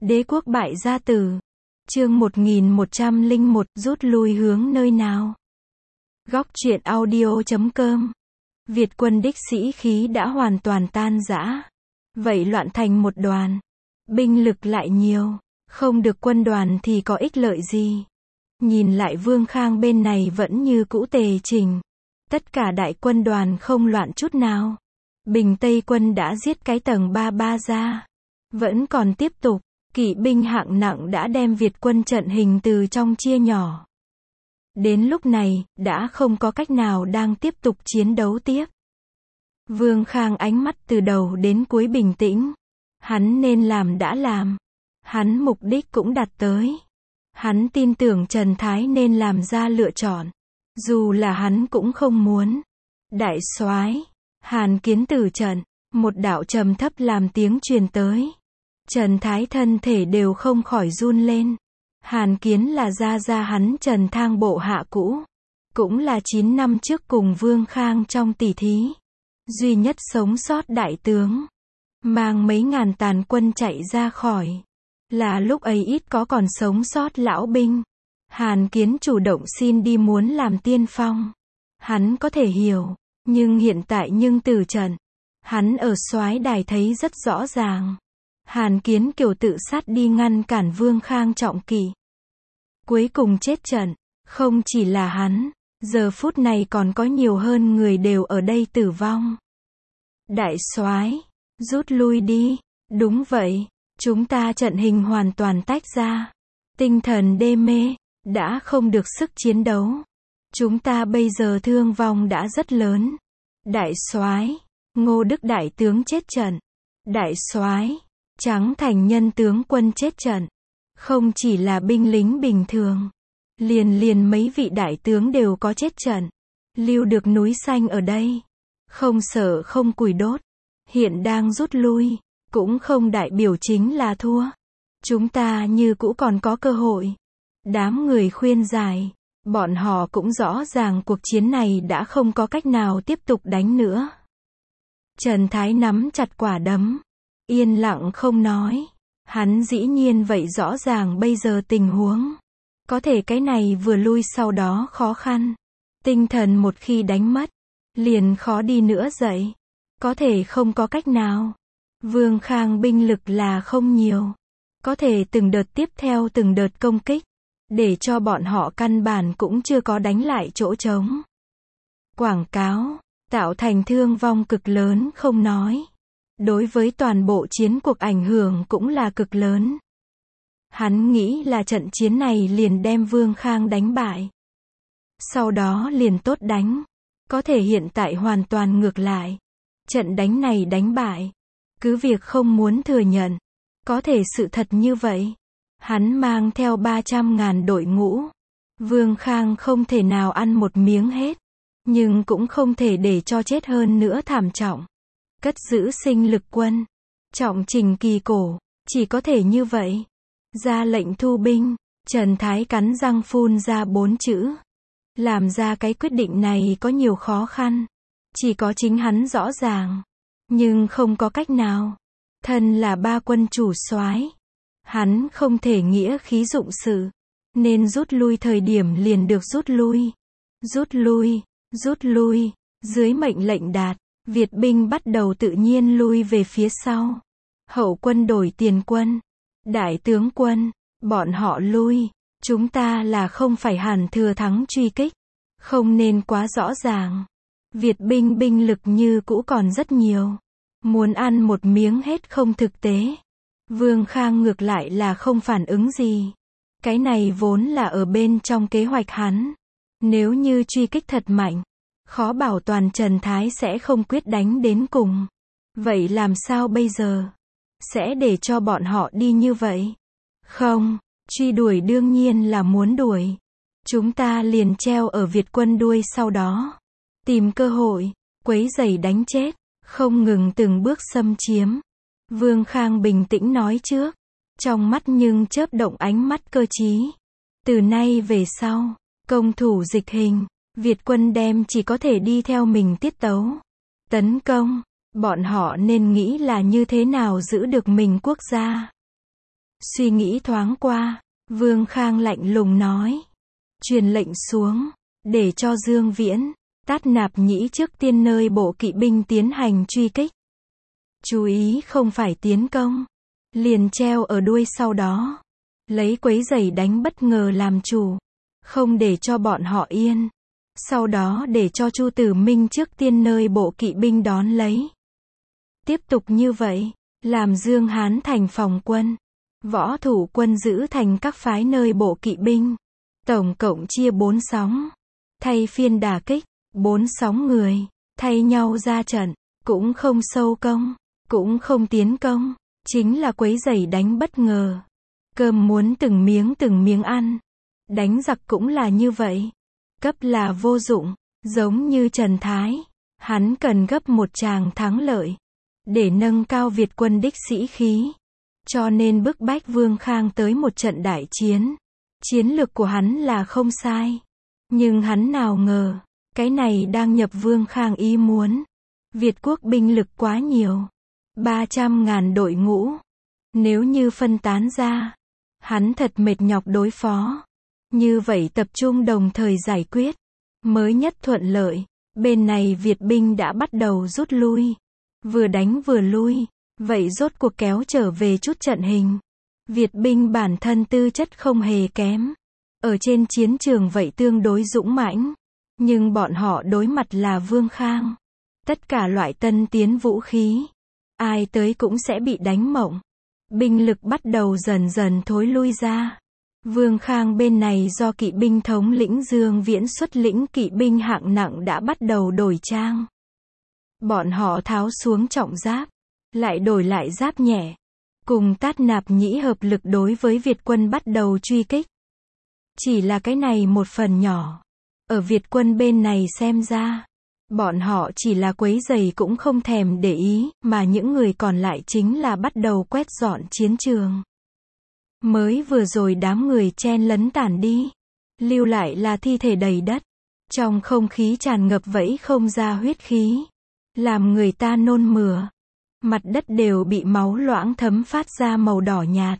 Đế quốc bại gia tử. Chương 1101, rút lui hướng nơi nào? Góc truyện audio.com. Việt quân đích sĩ khí đã hoàn toàn tan rã. Vậy loạn thành một đoàn. Binh lực lại nhiều. Không được quân đoàn thì có ích lợi gì? Nhìn lại Vương Khang bên này vẫn như cũ tề chỉnh. Tất cả đại quân đoàn không loạn chút nào. Bình Tây quân đã giết cái tầng 33 ra. Vẫn còn tiếp tục. Kỵ binh hạng nặng đã đem Việt quân trận hình từ trong chia nhỏ. Đến lúc này, đã không có cách nào đang tiếp tục chiến đấu tiếp. Vương Khang ánh mắt từ đầu đến cuối bình tĩnh. Hắn nên làm đã làm. Hắn mục đích cũng đạt tới. Hắn tin tưởng Trần Thái nên làm ra lựa chọn. Dù là hắn cũng không muốn. Đại soái, Hàn Kiến tử trận, một đạo trầm thấp làm tiếng truyền tới. Trần Thái thân thể đều không khỏi run lên. Hàn Kiến là gia hắn Trần Thang bộ hạ cũ. Cũng là 9 năm trước cùng Vương Khang trong tỷ thí. Duy nhất sống sót đại tướng. Mang mấy ngàn tàn quân chạy ra khỏi. Là lúc ấy ít có còn sống sót lão binh. Hàn Kiến chủ động xin đi muốn làm tiên phong. Hắn có thể hiểu. Nhưng hiện tại từ trận. Hắn ở soái đài thấy rất rõ ràng. Hàn Kiến kiểu tự sát đi ngăn cản Vương Khang trọng kỵ. Cuối cùng chết trận. Không chỉ là hắn. Giờ phút này còn có nhiều hơn người đều ở đây tử vong. Đại soái, rút lui đi. Đúng vậy. Chúng ta trận hình hoàn toàn tách ra. Tinh thần đê mê. Đã không được sức chiến đấu. Chúng ta bây giờ thương vong đã rất lớn. Đại soái, Ngô Đức đại tướng chết trận. Đại soái, Tráng Thành Nhân tướng quân chết trận. Không chỉ là binh lính bình thường. Liền mấy vị đại tướng đều có chết trận. Lưu được núi xanh ở đây. Không sợ không củi đốt. Hiện đang rút lui. Cũng không đại biểu chính là thua. Chúng ta như cũ còn có cơ hội. Đám người khuyên giải. Bọn họ cũng rõ ràng cuộc chiến này đã không có cách nào tiếp tục đánh nữa. Trần Thái nắm chặt quả đấm. Yên lặng không nói. Hắn dĩ nhiên vậy rõ ràng bây giờ tình huống. Có thể cái này vừa lui sau đó khó khăn. Tinh thần một khi đánh mất. Liền khó đi nữa dậy. Có thể không có cách nào. Vương Khang binh lực là không nhiều. Có thể từng đợt tiếp theo từng đợt công kích. Để cho bọn họ căn bản cũng chưa có đánh lại chỗ trống. Quảng cáo. Tạo thành thương vong cực lớn không nói. Đối với toàn bộ chiến cuộc ảnh hưởng cũng là cực lớn. Hắn nghĩ là trận chiến này liền đem Vương Khang đánh bại. Sau đó liền tốt đánh. Có thể hiện tại hoàn toàn ngược lại. Trận đánh này đánh bại. Cứ việc không muốn thừa nhận. Có thể sự thật như vậy. Hắn mang theo 300.000 đội ngũ. Vương Khang không thể nào ăn một miếng hết. Nhưng cũng không thể để cho chết hơn nữa thảm trọng. Cất giữ sinh lực quân. Trọng trình kỳ cổ. Chỉ có thể như vậy. Ra lệnh thu binh. Trần Thái cắn răng phun ra 4 chữ. Làm ra cái quyết định này có nhiều khó khăn. Chỉ có chính hắn rõ ràng. Nhưng không có cách nào. Thân là ba quân chủ soái. Hắn không thể nghĩa khí dụng sự. Nên rút lui thời điểm liền được rút lui. Rút lui. Rút lui. Dưới mệnh lệnh đạt. Việt binh bắt đầu tự nhiên lui về phía sau. Hậu quân đổi tiền quân. Đại tướng quân. Bọn họ lui. Chúng ta là không phải hẳn thừa thắng truy kích. Không nên quá rõ ràng. Việt binh lực như cũ còn rất nhiều. Muốn ăn một miếng hết không thực tế. Vương Khang ngược lại là không phản ứng gì. Cái này vốn là ở bên trong kế hoạch hắn. Nếu như truy kích thật mạnh. Khó bảo toàn Trần Thái sẽ không quyết đánh đến cùng. Vậy làm sao bây giờ? Sẽ để cho bọn họ đi như vậy? Không, truy đuổi đương nhiên là muốn đuổi. Chúng ta liền treo ở Việt quân đuôi sau đó. Tìm cơ hội, quấy rầy đánh chết. Không ngừng từng bước xâm chiếm. Vương Khang bình tĩnh nói trước. Trong mắt nhưng chớp động ánh mắt cơ trí. Từ nay về sau, công thủ dịch hình. Việt quân đem chỉ có thể đi theo mình tiết tấu. Tấn công. Bọn họ nên nghĩ là như thế nào giữ được mình quốc gia. Suy nghĩ thoáng qua, Vương Khang lạnh lùng nói. Truyền lệnh xuống, để cho Dương Viễn, Tát Nạp Nhĩ trước tiên nơi bộ kỵ binh tiến hành truy kích. Chú ý không phải tiến công, liền treo ở đuôi sau đó. Lấy quấy rầy đánh bất ngờ làm chủ, không để cho bọn họ yên. Sau đó để cho Chu Tử Minh trước tiên nơi bộ kỵ binh đón lấy. Tiếp tục như vậy, làm Dương Hán thành phòng quân, võ thủ quân giữ thành các phái nơi bộ kỵ binh. Tổng cộng chia 4 sóng, thay phiên đả kích, 4 sóng người, thay nhau ra trận, cũng không sâu công, cũng không tiến công, chính là quấy rầy đánh bất ngờ. Cơm muốn từng miếng ăn. Đánh giặc cũng là như vậy. Cấp là vô dụng, giống như Trần Thái. Hắn cần gấp một tràng thắng lợi, để nâng cao Việt quân đích sĩ khí. Cho nên bức bách Vương Khang tới một trận đại chiến. Chiến lược của hắn là không sai. Nhưng hắn nào ngờ, cái này đang nhập Vương Khang ý muốn. Việt quốc binh lực quá nhiều. 300.000 đội ngũ. Nếu như phân tán ra, hắn thật mệt nhọc đối phó. Như vậy tập trung đồng thời giải quyết, mới nhất thuận lợi. Bên này Việt binh đã bắt đầu rút lui. Vừa đánh vừa lui. Vậy rốt cuộc kéo trở về chút trận hình. Việt binh bản thân tư chất không hề kém. Ở trên chiến trường vậy tương đối dũng mãnh. Nhưng bọn họ đối mặt là Vương Khang. Tất cả loại tân tiến vũ khí. Ai tới cũng sẽ bị đánh mộng. Binh lực bắt đầu dần dần thối lui ra. Vương Khang bên này do kỵ binh thống lĩnh Dương Viễn xuất lĩnh kỵ binh hạng nặng đã bắt đầu đổi trang. Bọn họ tháo xuống trọng giáp, lại đổi lại giáp nhẹ. Cùng Tát Nạp Nhĩ hợp lực đối với Việt quân bắt đầu truy kích. Chỉ là cái này một phần nhỏ. Ở Việt quân bên này xem ra, bọn họ chỉ là quấy rầy cũng không thèm để ý, mà những người còn lại chính là bắt đầu quét dọn chiến trường. Mới vừa rồi đám người chen lấn tản đi, lưu lại là thi thể đầy đất. Trong không khí tràn ngập vẫy không ra huyết khí, làm người ta nôn mửa. Mặt đất đều bị máu loãng thấm phát ra màu đỏ nhạt.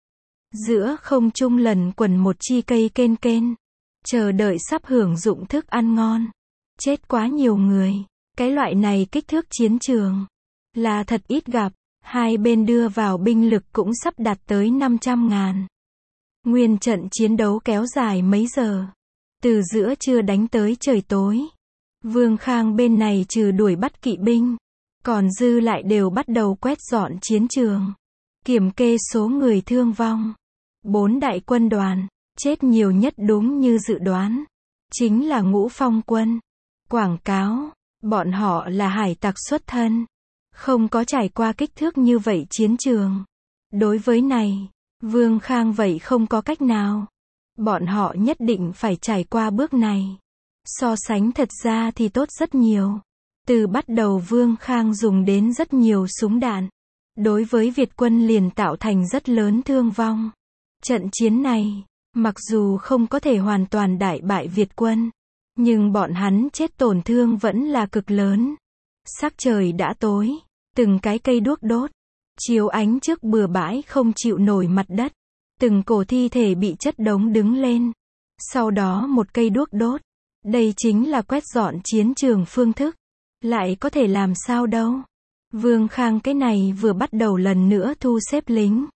Giữa không trung lần quẩn một chi cây kên kên, chờ đợi sắp hưởng dụng thức ăn ngon. Chết quá nhiều người, cái loại này kích thước chiến trường là thật ít gặp. Hai bên đưa vào binh lực cũng sắp đạt tới 500.000. Nguyên trận chiến đấu kéo dài mấy giờ, từ giữa trưa đánh tới trời tối. Vương Khang bên này trừ đuổi bắt kỵ binh, còn dư lại đều bắt đầu quét dọn chiến trường, kiểm kê số người thương vong. 4 đại quân đoàn, chết nhiều nhất đúng như dự đoán, chính là Ngũ Phong quân. Quảng cáo, bọn họ là hải tặc xuất thân, không có trải qua kích thước như vậy chiến trường. Đối với này, Vương Khang vậy không có cách nào. Bọn họ nhất định phải trải qua bước này. So sánh thật ra thì tốt rất nhiều. Từ bắt đầu Vương Khang dùng đến rất nhiều súng đạn. Đối với Việt quân liền tạo thành rất lớn thương vong. Trận chiến này, mặc dù không có thể hoàn toàn đại bại Việt quân, nhưng bọn hắn chết tổn thương vẫn là cực lớn. Sắc trời đã tối, từng cái cây đuốc đốt, chiếu ánh trước bừa bãi không chịu nổi mặt đất. Từng cổ thi thể bị chất đống đứng lên. Sau đó một cây đuốc đốt. Đây chính là quét dọn chiến trường phương thức. Lại có thể làm sao đâu. Vương Khang cái này vừa bắt đầu lần nữa thu xếp lính.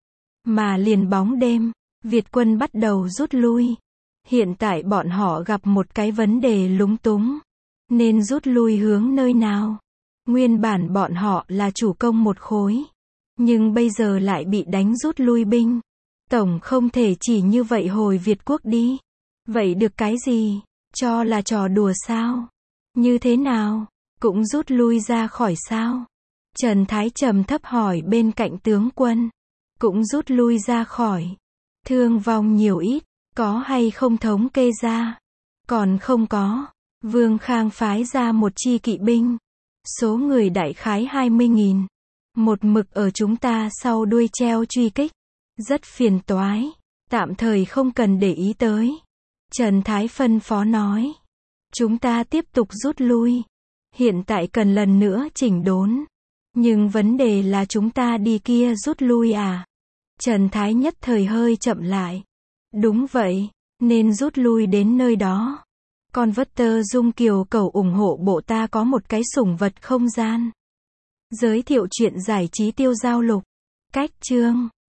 Mà liền bóng đêm, Việt quân bắt đầu rút lui. Hiện tại bọn họ gặp một cái vấn đề lúng túng. Nên rút lui hướng nơi nào? Nguyên bản bọn họ là chủ công một khối. Nhưng bây giờ lại bị đánh rút lui binh. Tổng không thể chỉ như vậy hồi Việt quốc đi. Vậy được cái gì? Cho là trò đùa sao? Như thế nào? Cũng rút lui ra khỏi sao? Trần Thái trầm thấp hỏi bên cạnh tướng quân. Cũng rút lui ra khỏi. Thương vong nhiều ít, có hay không thống kê ra? Còn không có. Vương Khang phái ra một chi kỵ binh. Số người đại khái 20.000. Một mực ở chúng ta sau đuôi treo truy kích. Rất phiền toái. Tạm thời không cần để ý tới. Trần Thái phân phó nói. Chúng ta tiếp tục rút lui. Hiện tại cần lần nữa chỉnh đốn. Nhưng vấn đề là chúng ta đi kia rút lui à? Trần Thái nhất thời hơi chậm lại. Đúng vậy, nên rút lui đến nơi đó. Con Vất Dung Kiều cầu ủng hộ bộ ta có một cái sủng vật không gian. Giới thiệu chuyện giải trí tiêu giao lục. Cách chương